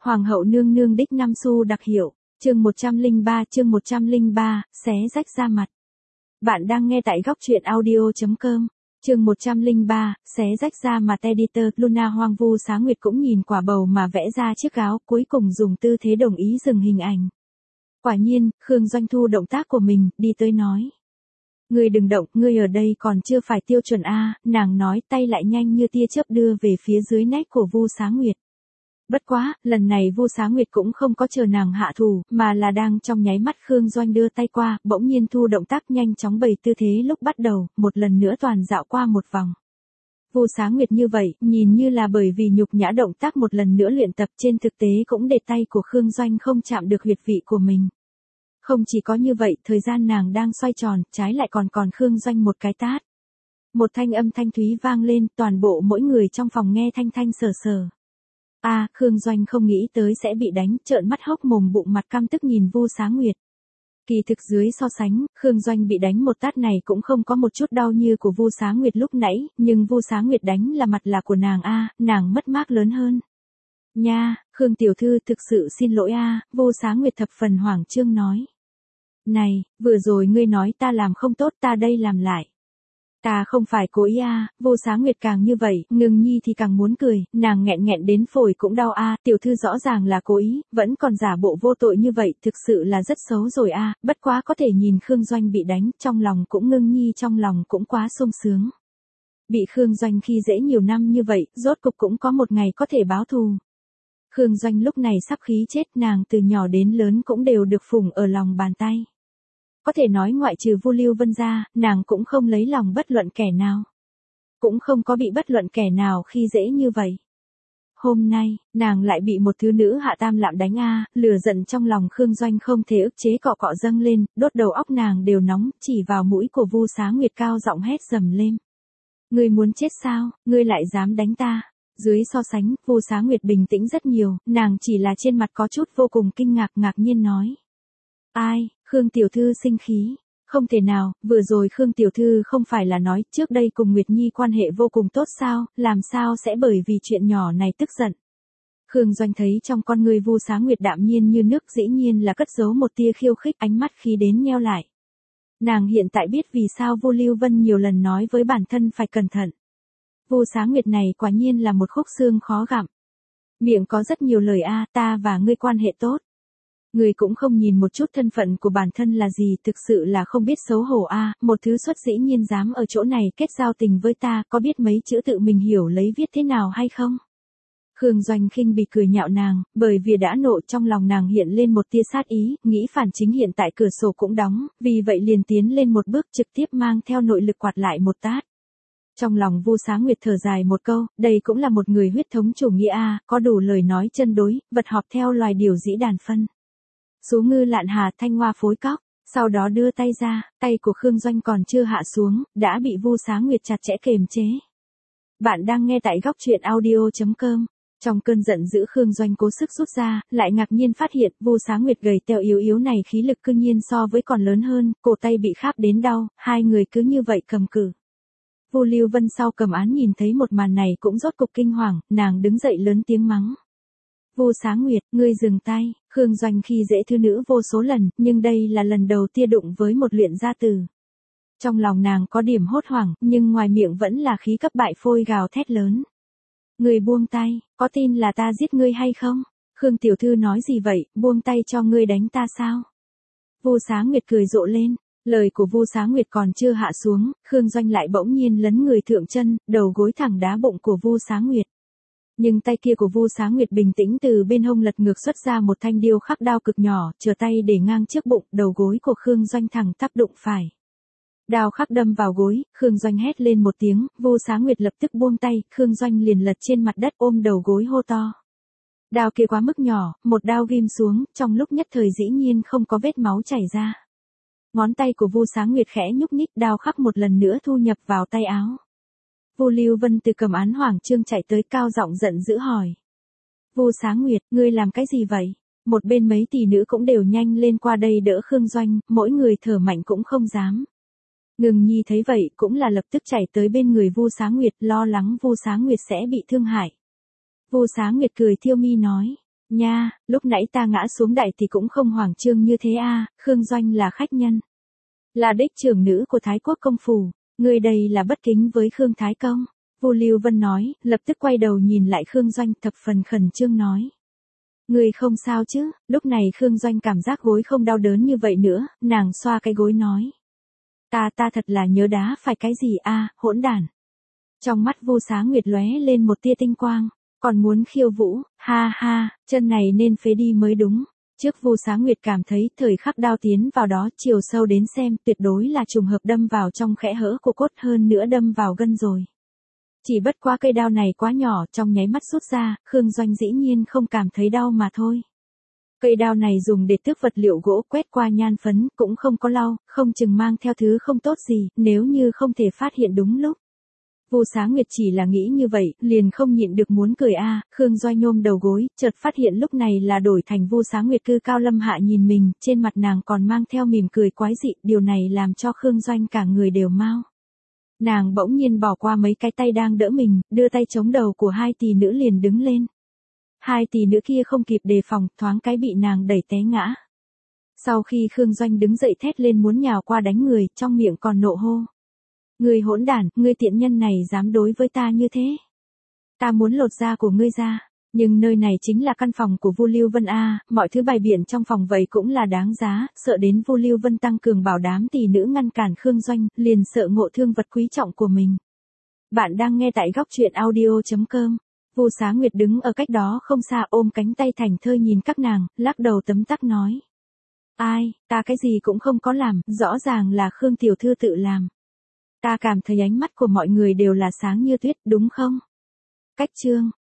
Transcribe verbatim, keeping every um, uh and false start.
Hoàng hậu nương nương đích năm xu đặc hiệu, chương một trăm lẻ ba chương một trăm lẻ ba, xé rách da mặt. Bạn đang nghe tại góc truyện audio chấm com, chương một trăm lẻ ba, xé rách da mặt. Editor Luna Hoang Vu Xá Nguyệt cũng nhìn quả bầu mà vẽ ra chiếc áo, cuối cùng dùng tư thế đồng ý dừng hình ảnh. Quả nhiên, Khương Doanh thu động tác của mình, đi tới nói. Ngươi đừng động, ngươi ở đây còn chưa phải tiêu chuẩn a, nàng nói, tay lại nhanh như tia chớp đưa về phía dưới nách của Vu Xá Nguyệt. Bất quá, lần này Vu Xá Nguyệt cũng không có chờ nàng hạ thủ, mà là đang trong nháy mắt Khương Doanh đưa tay qua, bỗng nhiên thu động tác nhanh chóng bày tư thế lúc bắt đầu, một lần nữa toàn dạo qua một vòng. Vu Xá Nguyệt như vậy, nhìn như là bởi vì nhục nhã động tác một lần nữa luyện tập, trên thực tế cũng để tay của Khương Doanh không chạm được huyệt vị của mình. Không chỉ có như vậy, thời gian nàng đang xoay tròn, trái lại còn còn Khương Doanh một cái tát. Một thanh âm thanh thúy vang lên, toàn bộ mỗi người trong phòng nghe thanh thanh sờ sờ. A, à, Khương Doanh không nghĩ tới sẽ bị đánh, trợn mắt hốc mồm bụng mặt căm tức nhìn Vu Xá Nguyệt. Kỳ thực dưới so sánh, Khương Doanh bị đánh một tát này cũng không có một chút đau như của Vu Xá Nguyệt lúc nãy, nhưng Vu Xá Nguyệt đánh là mặt là của nàng a, à, nàng mất mát lớn hơn. Nha, Khương tiểu thư thực sự xin lỗi a, à, Vu Xá Nguyệt thập phần hoảng trương nói. Này, vừa rồi ngươi nói ta làm không tốt, ta đây làm lại. Ta không phải cố ý a, à, Vô Xá Nguyệt càng như vậy, Ngưng Nhi thì càng muốn cười, nàng nghẹn nghẹn đến phổi cũng đau a, à, tiểu thư rõ ràng là cố ý, vẫn còn giả bộ vô tội như vậy, thực sự là rất xấu rồi a, à, bất quá có thể nhìn Khương Doanh bị đánh, trong lòng cũng Ngưng Nhi trong lòng cũng quá sung sướng. Bị Khương Doanh khi dễ nhiều năm như vậy, rốt cục cũng có một ngày có thể báo thù. Khương Doanh lúc này sắp khí chết, nàng từ nhỏ đến lớn cũng đều được phụng ở lòng bàn tay. Có thể nói ngoại trừ Vu Lưu Vân ra, nàng cũng không lấy lòng bất luận kẻ nào. Cũng không có bị bất luận kẻ nào khi dễ như vậy. Hôm nay, nàng lại bị một thứ nữ hạ tam lạm đánh a, lửa giận trong lòng Khương Doanh không thể ức chế cọ cọ dâng lên, đốt đầu óc nàng đều nóng, chỉ vào mũi của Vu Xá Nguyệt cao giọng hét dầm lên. Ngươi muốn chết sao, ngươi lại dám đánh ta? Dưới so sánh, Vu Xá Nguyệt bình tĩnh rất nhiều, nàng chỉ là trên mặt có chút vô cùng kinh ngạc ngạc nhiên nói. Ai, Khương tiểu thư sinh khí, không thể nào, vừa rồi Khương tiểu thư không phải là nói trước đây cùng Nguyệt Nhi quan hệ vô cùng tốt sao, làm sao sẽ bởi vì chuyện nhỏ này tức giận. Khương Doanh thấy trong con người Vu Xá Nguyệt đạm nhiên như nước, dĩ nhiên là cất giấu một tia khiêu khích, ánh mắt khí đến nheo lại. Nàng hiện tại biết vì sao Vu Lưu Vân nhiều lần nói với bản thân phải cẩn thận. Vu Xá Nguyệt này quả nhiên là một khúc xương khó gặm. Miệng có rất nhiều lời a, ta và ngươi quan hệ tốt. Người cũng không nhìn một chút thân phận của bản thân là gì, thực sự là không biết xấu hổ a, à, một thứ xuất dĩ nhiên dám ở chỗ này kết giao tình với ta, có biết mấy chữ tự mình hiểu lấy viết thế nào hay không? Khương Doanh khinh bị cười nhạo nàng, bởi vì đã nộ trong lòng nàng hiện lên một tia sát ý, nghĩ phản chính hiện tại cửa sổ cũng đóng, vì vậy liền tiến lên một bước trực tiếp mang theo nội lực quạt lại một tát. Trong lòng Vu Xá Nguyệt thở dài một câu, đây cũng là một người huyết thống chủ nghĩa a, à, có đủ lời nói chân đối, vật họp theo loài điều dĩ đàn phân. Sú ngư lạn hà thanh hoa phối cóc, sau đó đưa tay ra, tay của Khương Doanh còn chưa hạ xuống, đã bị Vu Xá Nguyệt chặt chẽ kềm chế. Bạn đang nghe tại góc truyện audio chấm com, trong cơn giận dữ Khương Doanh cố sức rút ra, lại ngạc nhiên phát hiện Vu Xá Nguyệt gầy teo yếu yếu này khí lực cư nhiên so với còn lớn hơn, cổ tay bị kháp đến đau, hai người cứ như vậy cầm cự. Vu Lưu Vân sau cầm án nhìn thấy một màn này cũng rốt cục kinh hoàng, nàng đứng dậy lớn tiếng mắng. Vu Xá Nguyệt, ngươi dừng tay, Khương Doanh khi dễ thư nữ vô số lần, nhưng đây là lần đầu tia đụng với một luyện gia tử. Trong lòng nàng có điểm hốt hoảng, nhưng ngoài miệng vẫn là khí cấp bại phôi gào thét lớn. Ngươi buông tay, có tin là ta giết ngươi hay không? Khương tiểu thư nói gì vậy, buông tay cho ngươi đánh ta sao? Vu Xá Nguyệt cười rộ lên, lời của Vu Xá Nguyệt còn chưa hạ xuống, Khương Doanh lại bỗng nhiên lấn người thượng chân, đầu gối thẳng đá bụng của Vu Xá Nguyệt. Nhưng tay kia của Vu Xá Nguyệt bình tĩnh từ bên hông lật ngược xuất ra một thanh điêu khắc đao cực nhỏ, chờ tay để ngang trước bụng, đầu gối của Khương Doanh thẳng tắp đụng phải. Đao khắc đâm vào gối, Khương Doanh hét lên một tiếng, Vu Xá Nguyệt lập tức buông tay, Khương Doanh liền lật trên mặt đất ôm đầu gối hô to. Đao kia quá mức nhỏ, một đao ghim xuống, trong lúc nhất thời dĩ nhiên không có vết máu chảy ra. Ngón tay của Vu Xá Nguyệt khẽ nhúc nhích, đao khắc một lần nữa thu nhập vào tay áo. Vu Lưu Vân từ cầm án hoảng trương chạy tới cao giọng giận dữ hỏi. Vu Xá Nguyệt, ngươi làm cái gì vậy? Một bên mấy tỷ nữ cũng đều nhanh lên qua đây đỡ Khương Doanh, mỗi người thở mạnh cũng không dám. Ngừng Nhi thấy vậy cũng là lập tức chạy tới bên người Vu Xá Nguyệt, lo lắng Vu Xá Nguyệt sẽ bị thương hại. Vu Xá Nguyệt cười thiêu mi nói. Nha, lúc nãy ta ngã xuống đại thì cũng không hoảng trương như thế a, Khương Doanh là khách nhân. Là đích trưởng nữ của Thái Quốc công phủ, người đây là bất kính với Khương Thái Công. Vu Lưu Vân nói, lập tức quay đầu nhìn lại Khương Doanh thập phần khẩn trương nói. Người không sao chứ, lúc này Khương Doanh cảm giác gối không đau đớn như vậy nữa, nàng xoa cái gối nói. Ta ta thật là nhớ đá phải cái gì a, hỗn đản. Trong mắt Vu Xá Nguyệt lóe lên một tia tinh quang, còn muốn khiêu vũ, ha ha, chân này nên phế đi mới đúng. Trước Vu Xá Nguyệt cảm thấy thời khắc đao tiến vào đó chiều sâu đến xem tuyệt đối là trùng hợp đâm vào trong khẽ hở của cốt hơn nữa đâm vào gân rồi. Chỉ bất quá cây đao này quá nhỏ trong nháy mắt rút ra, Khương Doanh dĩ nhiên không cảm thấy đau mà thôi. Cây đao này dùng để tước vật liệu gỗ quét qua nhan phấn cũng không có lau, không chừng mang theo thứ không tốt gì nếu như không thể phát hiện đúng lúc. Vu Xá Nguyệt chỉ là nghĩ như vậy, liền không nhịn được muốn cười a, à, Khương Doanh nhôm đầu gối, chợt phát hiện lúc này là đổi thành Vu Xá Nguyệt cư cao lâm hạ nhìn mình, trên mặt nàng còn mang theo mỉm cười quái dị, điều này làm cho Khương Doanh cả người đều mau. Nàng bỗng nhiên bỏ qua mấy cái tay đang đỡ mình, đưa tay chống đầu của hai tỷ nữ liền đứng lên. Hai tỷ nữ kia không kịp đề phòng, thoáng cái bị nàng đẩy té ngã. Sau khi Khương Doanh đứng dậy thét lên muốn nhào qua đánh người, trong miệng còn nộ hô. Ngươi hỗn đản, ngươi tiện nhân này dám đối với ta như thế. Ta muốn lột da của ngươi ra, nhưng nơi này chính là căn phòng của Vu Lưu Vân a, mọi thứ bày biện trong phòng vậy cũng là đáng giá, sợ đến Vu Lưu Vân tăng cường bảo đám tỷ nữ ngăn cản Khương Doanh, liền sợ ngộ thương vật quý trọng của mình. Bạn đang nghe tại góc truyện audio chấm com. Vu Xá Nguyệt đứng ở cách đó không xa ôm cánh tay thành thơi nhìn các nàng, lắc đầu tấm tắc nói. Ai, ta cái gì cũng không có làm, rõ ràng là Khương tiểu thư tự làm. Ta cảm thấy ánh mắt của mọi người đều là sáng như tuyết, đúng không? Cách chương